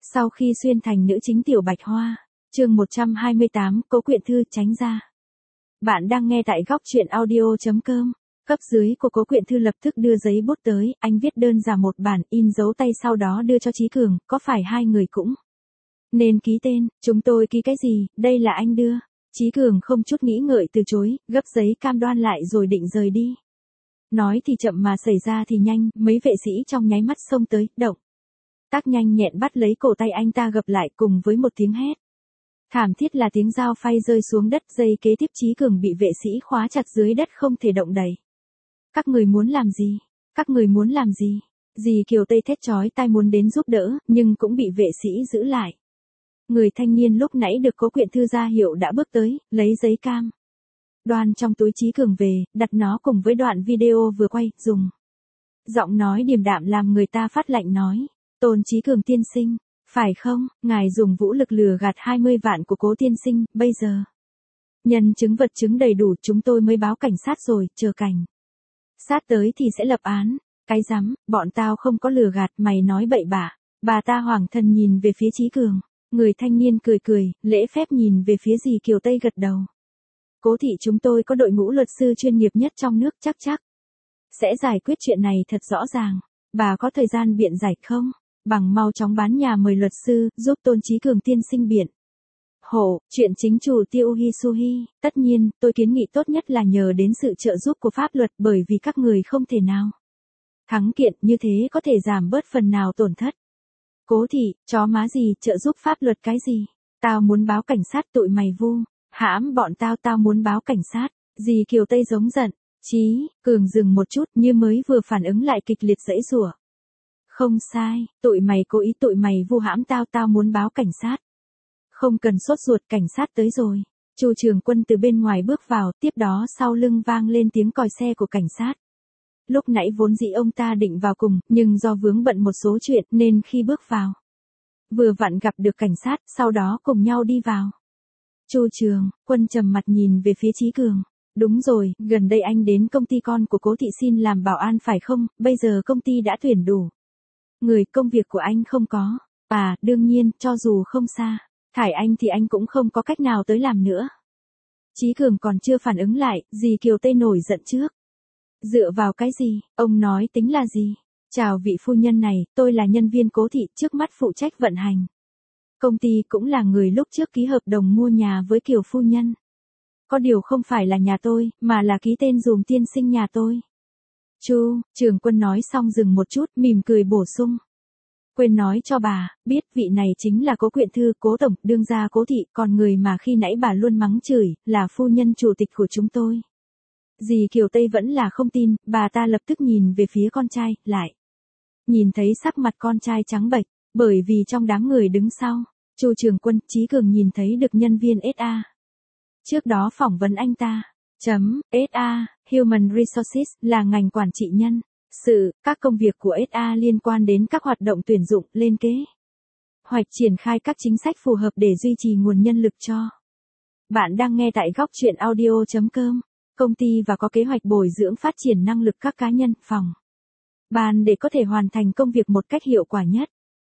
Sau khi xuyên thành nữ chính Tiểu Bạch Hoa, chương 128, Cố Quyện Thư tránh ra. Bạn đang nghe tại góc truyện audio.com. Cấp dưới của Cố Quyện Thư lập tức đưa giấy bút tới, anh viết đơn ra một bản, in dấu tay sau đó đưa cho Chí Cường, có phải hai người cũng nên ký tên, chúng tôi ký cái gì, đây là anh đưa. Chí Cường không chút nghĩ ngợi từ chối, gấp giấy cam đoan lại rồi định rời đi. Nói thì chậm mà xảy ra thì nhanh, mấy vệ sĩ trong nháy mắt xông tới, động tác nhanh nhẹn bắt lấy cổ tay anh ta gập lại cùng với một tiếng hét. Thảm thiết là tiếng dao phay rơi xuống đất, giây kế tiếp Chí Cường bị vệ sĩ khóa chặt dưới đất không thể động đậy. Các người muốn làm gì? Các người muốn làm gì? Dì Kiều Tây thét chói tai muốn đến giúp đỡ, nhưng cũng bị vệ sĩ giữ lại. Người thanh niên lúc nãy được Cố Quyện Thư ra hiệu đã bước tới, lấy giấy cam đoan trong túi Chí Cường về, đặt nó cùng với đoạn video vừa quay, dùng giọng nói điềm đạm làm người ta phát lạnh nói. Tôn Chí Cường tiên sinh, phải không, ngài dùng vũ lực lừa gạt 20 vạn của Cố tiên sinh, bây giờ nhân chứng vật chứng đầy đủ chúng tôi mới báo cảnh sát rồi, chờ cảnh sát tới thì sẽ lập án. Cái rắm, bọn tao không có lừa gạt, mày nói bậy bạ. Bà ta hoảng thần nhìn về phía Chí Cường, người thanh niên cười cười, lễ phép nhìn về phía dì Kiều Tây gật đầu. Cố thị chúng tôi có đội ngũ luật sư chuyên nghiệp nhất trong nước, chắc sẽ giải quyết chuyện này thật rõ ràng. Bà có thời gian biện giải không? Bằng mau chóng bán nhà mời luật sư, giúp Tôn Chí Cường tiên sinh biện hộ, chuyện chính chủ Tiêu Hisuhi, tất nhiên, tôi kiến nghị tốt nhất là nhờ đến sự trợ giúp của pháp luật bởi vì các người không thể nào thắng kiện, như thế có thể giảm bớt phần nào tổn thất. Cố thị, chó má gì, trợ giúp pháp luật cái gì? Tao muốn báo cảnh sát, tụi mày vu hãm bọn tao muốn báo cảnh sát. Dì Kiều Tây giống giận. Chí Cường dừng một chút như mới vừa phản ứng lại kịch liệt giãy giụa. Không sai, tụi mày cố ý, tụi mày vu hãm tao muốn báo cảnh sát. Không cần sốt ruột, cảnh sát tới rồi. Chu Trường Quân từ bên ngoài bước vào, tiếp đó sau lưng vang lên tiếng còi xe của cảnh sát. Lúc nãy vốn dĩ ông ta định vào cùng, nhưng do vướng bận một số chuyện nên khi bước vào, vừa vặn gặp được cảnh sát, sau đó cùng nhau đi vào. Chu Trường Quân trầm mặt nhìn về phía Chí Cường. Đúng rồi, gần đây anh đến công ty con của Cố thị xin làm bảo an phải không, bây giờ công ty đã tuyển đủ người, công việc của anh không có. À, đương nhiên, cho dù không xa thải anh thì anh cũng không có cách nào tới làm nữa. Chí Cường còn chưa phản ứng lại, dì Kiều Tây nổi giận trước. Dựa vào cái gì, ông nói tính là gì? Chào vị phu nhân này, tôi là nhân viên Cố thị, trước mắt phụ trách vận hành công ty, cũng là người lúc trước ký hợp đồng mua nhà với Kiều phu nhân. Có điều không phải là nhà tôi, mà là ký tên dùm tiên sinh nhà tôi. Chu Trường Quân nói xong dừng một chút, mỉm cười bổ sung. Quên nói cho bà, biết vị này chính là Cố Quyện Thư, Cố tổng, đương gia Cố thị, còn người mà khi nãy bà luôn mắng chửi, là phu nhân chủ tịch của chúng tôi. Dì Kiều Tây vẫn là không tin, bà ta lập tức nhìn về phía con trai, lại nhìn thấy sắc mặt con trai trắng bệch, bởi vì trong đám người đứng sau, Chu Trường Quân, Chí Cường nhìn thấy được nhân viên SA. Trước đó phỏng vấn anh ta. SA, Human Resources, là ngành quản trị nhân sự, các công việc của SA liên quan đến các hoạt động tuyển dụng, lên kế hoạch triển khai các chính sách phù hợp để duy trì nguồn nhân lực cho. Bạn đang nghe tại góc truyện audio.com. Công ty và có kế hoạch bồi dưỡng phát triển năng lực các cá nhân, phòng ban để có thể hoàn thành công việc một cách hiệu quả nhất.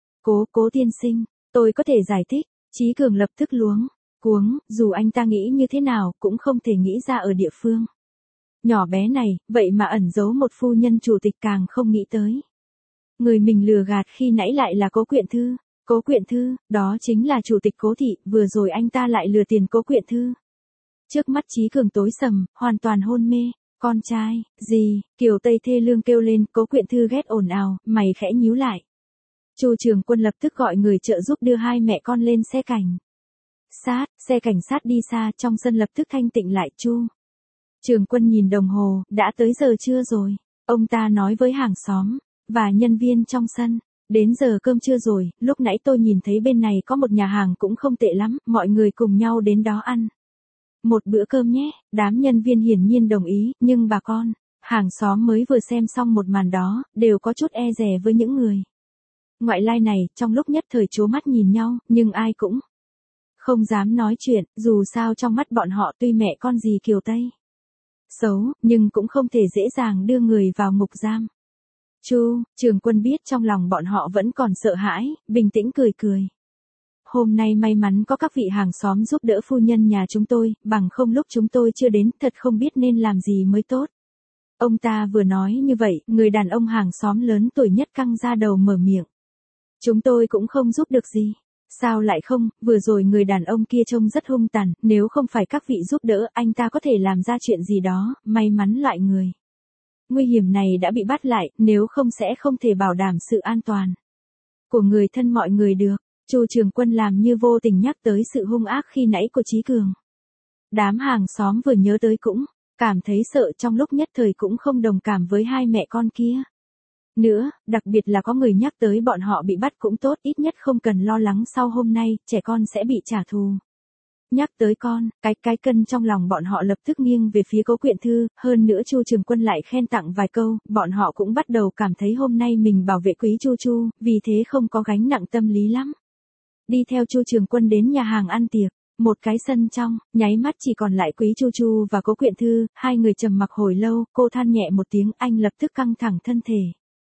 Cố tiên sinh, tôi có thể giải thích. Chí Cường lập tức luống cuống, dù anh ta nghĩ như thế nào cũng không thể nghĩ ra ở địa phương nhỏ bé này, vậy mà ẩn giấu một phu nhân chủ tịch, càng không nghĩ tới. Người mình lừa gạt khi nãy lại là Cố Quyện Thư. Cố Quyện Thư, đó chính là chủ tịch Cố thị, vừa rồi anh ta lại lừa tiền Cố Quyện Thư. Trước mắt Chí Cường tối sầm, hoàn toàn hôn mê. Con trai, gì, Kiều Tây thê lương kêu lên, Cố Quyện Thư ghét ồn ào, mày khẽ nhíu lại. Chu Trường Quân lập tức gọi người trợ giúp đưa hai mẹ con lên xe cảnh sát, xe cảnh sát đi xa, trong sân lập tức thanh tịnh lại. Chu Trường Quân nhìn đồng hồ, đã tới giờ trưa rồi. Ông ta nói với hàng xóm và nhân viên trong sân, đến giờ cơm trưa rồi, lúc nãy tôi nhìn thấy bên này có một nhà hàng cũng không tệ lắm, mọi người cùng nhau đến đó ăn một bữa cơm nhé. Đám nhân viên hiển nhiên đồng ý, nhưng bà con hàng xóm mới vừa xem xong một màn đó, đều có chút e dè với những người ngoại lai này, trong lúc nhất thời trố mắt nhìn nhau, nhưng ai cũng không dám nói chuyện, dù sao trong mắt bọn họ tuy mẹ con dì Kiều Tây xấu, nhưng cũng không thể dễ dàng đưa người vào ngục giam. Chu Trường Quân biết trong lòng bọn họ vẫn còn sợ hãi, bình tĩnh cười cười. Hôm nay may mắn có các vị hàng xóm giúp đỡ phu nhân nhà chúng tôi, bằng không lúc chúng tôi chưa đến thật không biết nên làm gì mới tốt. Ông ta vừa nói như vậy, người đàn ông hàng xóm lớn tuổi nhất căng ra đầu mở miệng. Chúng tôi cũng không giúp được gì. Sao lại không, vừa rồi người đàn ông kia trông rất hung tàn, nếu không phải các vị giúp đỡ anh ta có thể làm ra chuyện gì đó, may mắn loại người nguy hiểm này đã bị bắt lại, nếu không sẽ không thể bảo đảm sự an toàn của người thân mọi người được. Chu Trường Quân làm như vô tình nhắc tới sự hung ác khi nãy của Chí Cường. Đám hàng xóm vừa nhớ tới cũng cảm thấy sợ, trong lúc nhất thời cũng không đồng cảm với hai mẹ con kia. Nữa, đặc biệt là có người nhắc tới bọn họ bị bắt cũng tốt, ít nhất không cần lo lắng sau hôm nay, trẻ con sẽ bị trả thù. Nhắc tới con, cái cân trong lòng bọn họ lập tức nghiêng về phía Cố Quyện Thư, hơn nữa Chu Trường Quân lại khen tặng vài câu, bọn họ cũng bắt đầu cảm thấy hôm nay mình bảo vệ Quý Chu Chu, vì thế không có gánh nặng tâm lý lắm. Đi theo Chu Trường Quân đến nhà hàng ăn tiệc, một cái sân trong, nháy mắt chỉ còn lại Quý Chu Chu và Cố Quyện Thư, hai người trầm mặc hồi lâu, cô than nhẹ một tiếng, anh lập tức căng thẳng thân thể.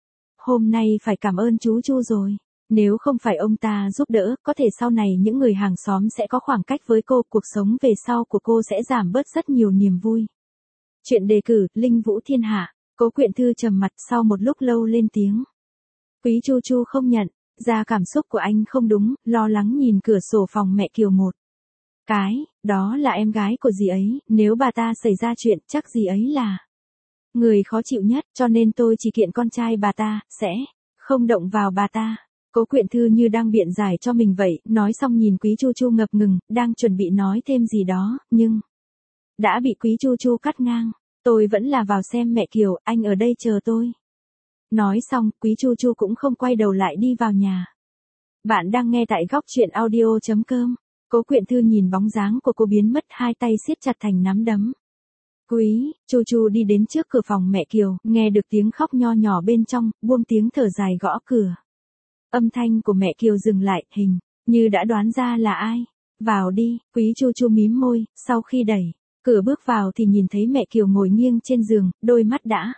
Hôm nay phải cảm ơn chú Chu rồi. Nếu không phải ông ta giúp đỡ, có thể sau này những người hàng xóm sẽ có khoảng cách với cô, cuộc sống về sau của cô sẽ giảm bớt rất nhiều niềm vui. Chuyện đề cử, Linh Vũ Thiên Hạ. Cố Quyện Thư trầm mặt sau một lúc lâu lên tiếng. Quý Chu Chu không nhận ra cảm xúc của anh không đúng, lo lắng nhìn cửa sổ phòng mẹ Kiều một cái, đó là em gái của dì ấy, nếu bà ta xảy ra chuyện chắc dì ấy là người khó chịu nhất, cho nên tôi chỉ kiện con trai bà ta, sẽ không động vào bà ta. Cố Quyện Thư như đang biện giải cho mình vậy, nói xong nhìn Quý Chu Chu ngập ngừng, đang chuẩn bị nói thêm gì đó, nhưng đã bị Quý Chu Chu cắt ngang. Tôi vẫn là vào xem mẹ Kiều, anh ở đây chờ tôi. Nói xong, Quý Chu Chu cũng không quay đầu lại đi vào nhà. Bạn đang nghe tại góc truyện audio.com. Cố Quyện Thư nhìn bóng dáng của cô biến mất, hai tay siết chặt thành nắm đấm. Quý Chu Chu đi đến trước cửa phòng mẹ Kiều, nghe được tiếng khóc nho nhỏ bên trong, buông tiếng thở dài gõ cửa. Âm thanh của mẹ Kiều dừng lại, hình như đã đoán ra là ai. Vào đi, Quý Chu Chu mím môi, sau khi đẩy cửa bước vào thì nhìn thấy mẹ Kiều ngồi nghiêng trên giường, đôi mắt đã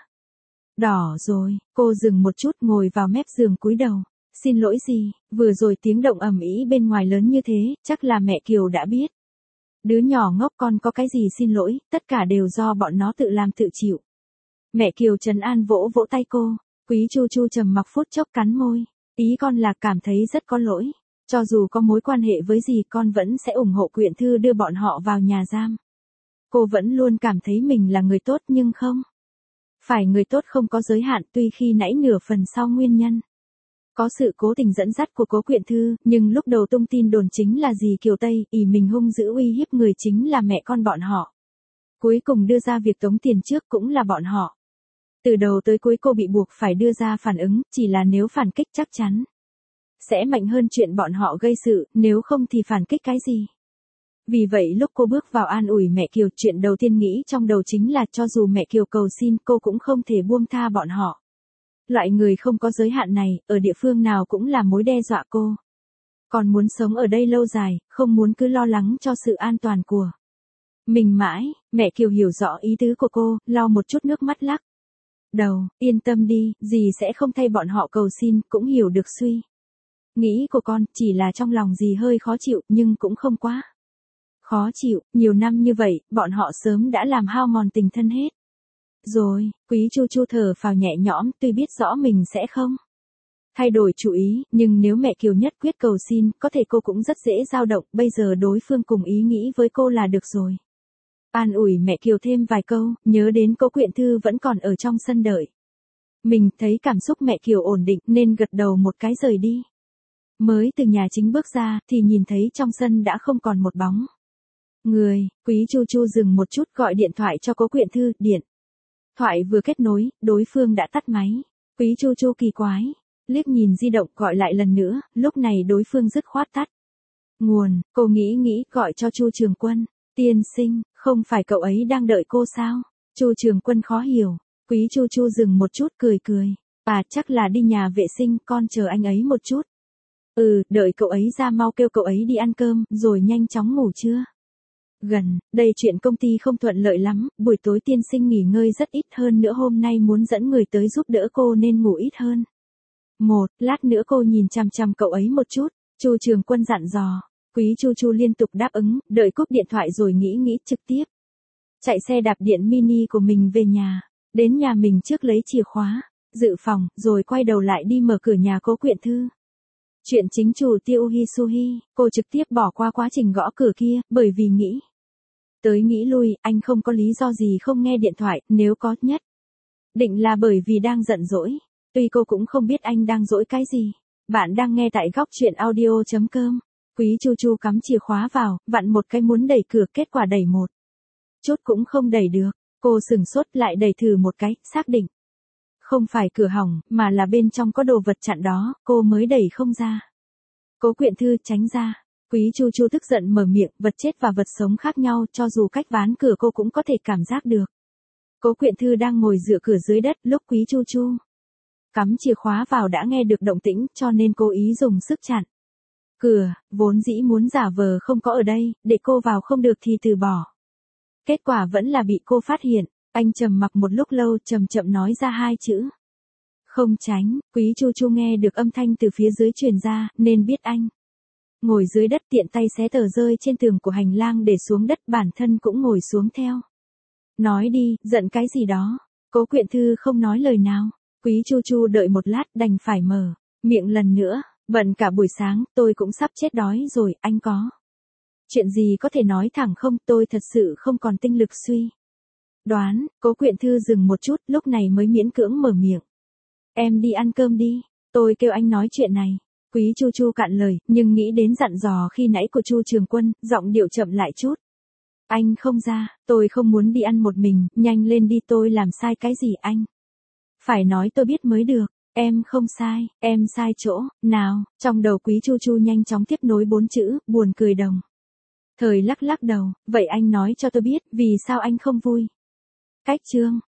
đỏ rồi. Cô dừng một chút, ngồi vào mép giường cúi đầu. Xin lỗi gì, vừa rồi tiếng động ầm ĩ bên ngoài lớn như thế, chắc là mẹ Kiều đã biết. Đứa nhỏ ngốc, con có cái gì xin lỗi, tất cả đều do bọn nó tự làm tự chịu. Mẹ Kiều trấn an vỗ vỗ tay cô. Quý Chu Chu trầm mặc phút chốc cắn môi. Ý con là cảm thấy rất có lỗi. Cho dù có mối quan hệ với gì con vẫn sẽ ủng hộ Quyện Thư đưa bọn họ vào nhà giam. Cô vẫn luôn cảm thấy mình là người tốt nhưng không phải người tốt không có giới hạn, tuy khi nãy nửa phần sau nguyên nhân có sự cố tình dẫn dắt của Cố Quyện Thư, nhưng lúc đầu tung tin đồn chính là dì Kiều Tây, ỷ mình hung dữ uy hiếp người chính là mẹ con bọn họ. Cuối cùng đưa ra việc tống tiền trước cũng là bọn họ. Từ đầu tới cuối cô bị buộc phải đưa ra phản ứng, chỉ là nếu phản kích chắc chắn sẽ mạnh hơn chuyện bọn họ gây sự, nếu không thì phản kích cái gì. Vì vậy lúc cô bước vào an ủi mẹ Kiều, chuyện đầu tiên nghĩ trong đầu chính là cho dù mẹ Kiều cầu xin cô cũng không thể buông tha bọn họ. Loại người không có giới hạn này, ở địa phương nào cũng là mối đe dọa cô. Còn muốn sống ở đây lâu dài, không muốn cứ lo lắng cho sự an toàn của mình mãi. Mẹ Kiều hiểu rõ ý tứ của cô, lau một chút nước mắt lắc đầu, yên tâm đi, dì sẽ không thay bọn họ cầu xin, cũng hiểu được suy nghĩ của con, chỉ là trong lòng dì hơi khó chịu, nhưng cũng không quá khó chịu, nhiều năm như vậy, bọn họ sớm đã làm hao mòn tình thân hết. Rồi, Quý Chu Chu thở phào nhẹ nhõm, tuy biết rõ mình sẽ không thay đổi chủ ý, nhưng nếu mẹ Kiều nhất quyết cầu xin, có thể cô cũng rất dễ dao động, bây giờ đối phương cùng ý nghĩ với cô là được rồi. An ủi mẹ Kiều thêm vài câu, nhớ đến Cố Quyện Thư vẫn còn ở trong sân đợi mình, thấy cảm xúc mẹ Kiều ổn định nên gật đầu một cái rời đi. Mới từ nhà chính bước ra, thì nhìn thấy trong sân đã không còn một bóng người. Quý Chu Chu dừng một chút, gọi điện thoại cho Cố Quyện Thư, điện thoại vừa kết nối, đối phương đã tắt máy. Quý Chu Chu kỳ quái, liếc nhìn di động, gọi lại lần nữa, lúc này đối phương dứt khoát tắt nguồn. Cô nghĩ gọi cho Chu Trường Quân. Tiên sinh, không phải cậu ấy đang đợi cô sao? Chu Trường Quân khó hiểu. Quý Chu Chu dừng một chút, cười cười. À, chắc là đi nhà vệ sinh, con chờ anh ấy một chút. Ừ, đợi cậu ấy ra mau kêu cậu ấy đi ăn cơm, rồi nhanh chóng ngủ trưa. Gần, đây chuyện công ty không thuận lợi lắm, buổi tối tiên sinh nghỉ ngơi rất ít hơn nữa hôm nay muốn dẫn người tới giúp đỡ cô nên ngủ ít hơn. Lát nữa cô nhìn chằm chằm cậu ấy một chút, Chu Trường Quân dặn dò. Quý Chu Chu liên tục đáp ứng, đợi cúp điện thoại rồi nghĩ trực tiếp. Chạy xe đạp điện mini của mình về nhà, đến nhà mình trước lấy chìa khóa, dự phòng, rồi quay đầu lại đi mở cửa nhà Cố Quyện Thư. Chuyện chính chủ Tiêu Hisuhi, cô trực tiếp bỏ qua quá trình gõ cửa kia, bởi vì nghĩ tới nghĩ lui, anh không có lý do gì không nghe điện thoại, nếu có nhất định là bởi vì đang giận dỗi. Tuy cô cũng không biết anh đang dỗi cái gì. Bạn đang nghe tại góc chuyện audio.com. Quý Chu Chu cắm chìa khóa vào, vặn một cái muốn đẩy cửa, kết quả đẩy một chút cũng không đẩy được. Cô sửng sốt lại đẩy thử một cái, xác định không phải cửa hỏng, mà là bên trong có đồ vật chặn đó, cô mới đẩy không ra. Cố Quyện Thư, tránh ra. Quý Chu Chu tức giận mở miệng, vật chết và vật sống khác nhau, cho dù cách ván cửa cô cũng có thể cảm giác được. Cố Quyện Thư đang ngồi dựa cửa dưới đất, lúc Quý Chu Chu cắm chìa khóa vào đã nghe được động tĩnh, cho nên cố ý dùng sức chặn cửa, vốn dĩ muốn giả vờ không có ở đây, để cô vào không được thì từ bỏ. Kết quả vẫn là bị cô phát hiện. Anh trầm mặc một lúc lâu, chậm chậm nói ra hai chữ. Không tránh. Quý Chu Chu nghe được âm thanh từ phía dưới truyền ra, nên biết anh ngồi dưới đất, tiện tay xé tờ rơi trên tường của hành lang để xuống đất, bản thân cũng ngồi xuống theo. Nói đi, giận cái gì đó. Cố Quyện Thư không nói lời nào. Quý Chu Chu đợi một lát đành phải mở miệng lần nữa. Bận cả buổi sáng, tôi cũng sắp chết đói rồi, anh có chuyện gì có thể nói thẳng không, tôi thật sự không còn tinh lực suy đoán. Cố Quyện Thư dừng một chút, lúc này mới miễn cưỡng mở miệng. Em đi ăn cơm đi, tôi kêu anh nói chuyện này. Quý Chu Chu cạn lời, nhưng nghĩ đến dặn dò khi nãy của Chu Trường Quân, giọng điệu chậm lại chút. Anh không ra, tôi không muốn đi ăn một mình, nhanh lên đi, tôi làm sai cái gì anh? Phải nói tôi biết mới được. Em không sai, em sai chỗ nào? Trong đầu Quý Chu Chu nhanh chóng tiếp nối 4 chữ, buồn cười đồng thời lắc lắc đầu. Vậy anh nói cho tôi biết, vì sao anh không vui? Cách chương